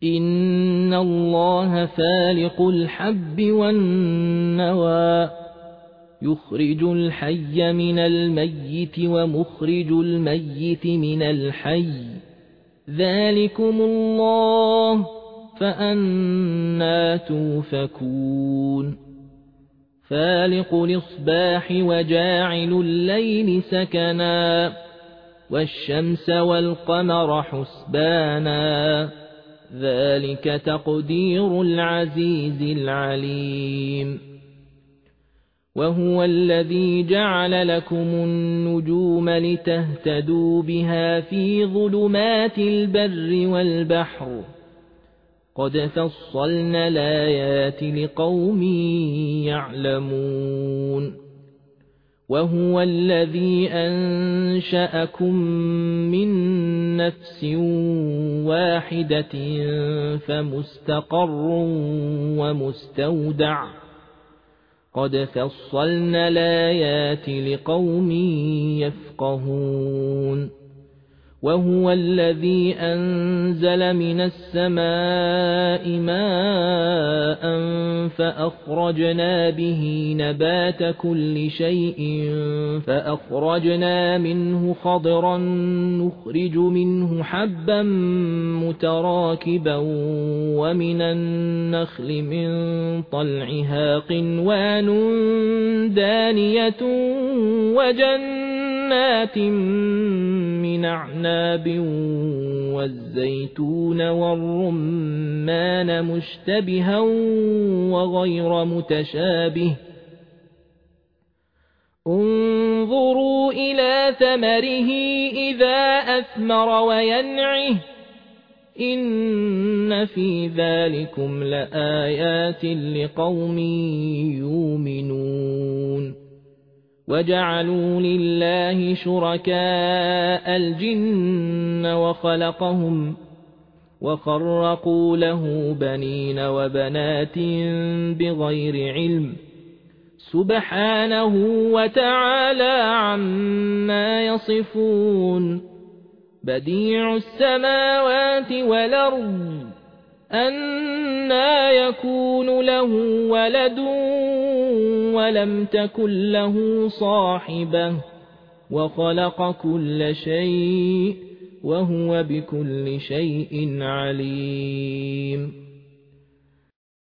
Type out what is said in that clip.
إن الله فالق الحب والنوى يخرج الحي من الميت ومخرج الميت من الحي ذلكم الله فأنى توفكون فالق الإصباح وجاعل الليل سكنا والشمس والقمر حسبانا ذلك تقدير العزيز العليم وهو الذي جعل لكم النجوم لتهتدوا بها في ظلمات البر والبحر قد فصلنا الآيات لقوم يعلمون وهو الذي أنشأكم من نفس واحدة فمستقر ومستودع قد فصلنا الآيات لقوم يفقهون وهو الذي أنزل من السماء ماء فأخرجنا به نبات كل شيء فأخرجنا منه خضرا نخرج منه حبا متراكبا ومن النخل من طلعها قنوان دانية وجنات من أعناب والزيتون والرمان مشتبها وغير متشابه انظروا إلى ثمره إذا أثمر وينعه إن في ذلكم لآيات لقوم يؤمنون وجعلوا لله شركاء الجن وخلقهم وخرقوا له بنين وبنات بغير علم سبحانه وتعالى عما يصفون بديع السماوات والأرض أنى يكون له ولد ولم تكن له صاحبة وخلق كل شيء وهو بكل شيء عليم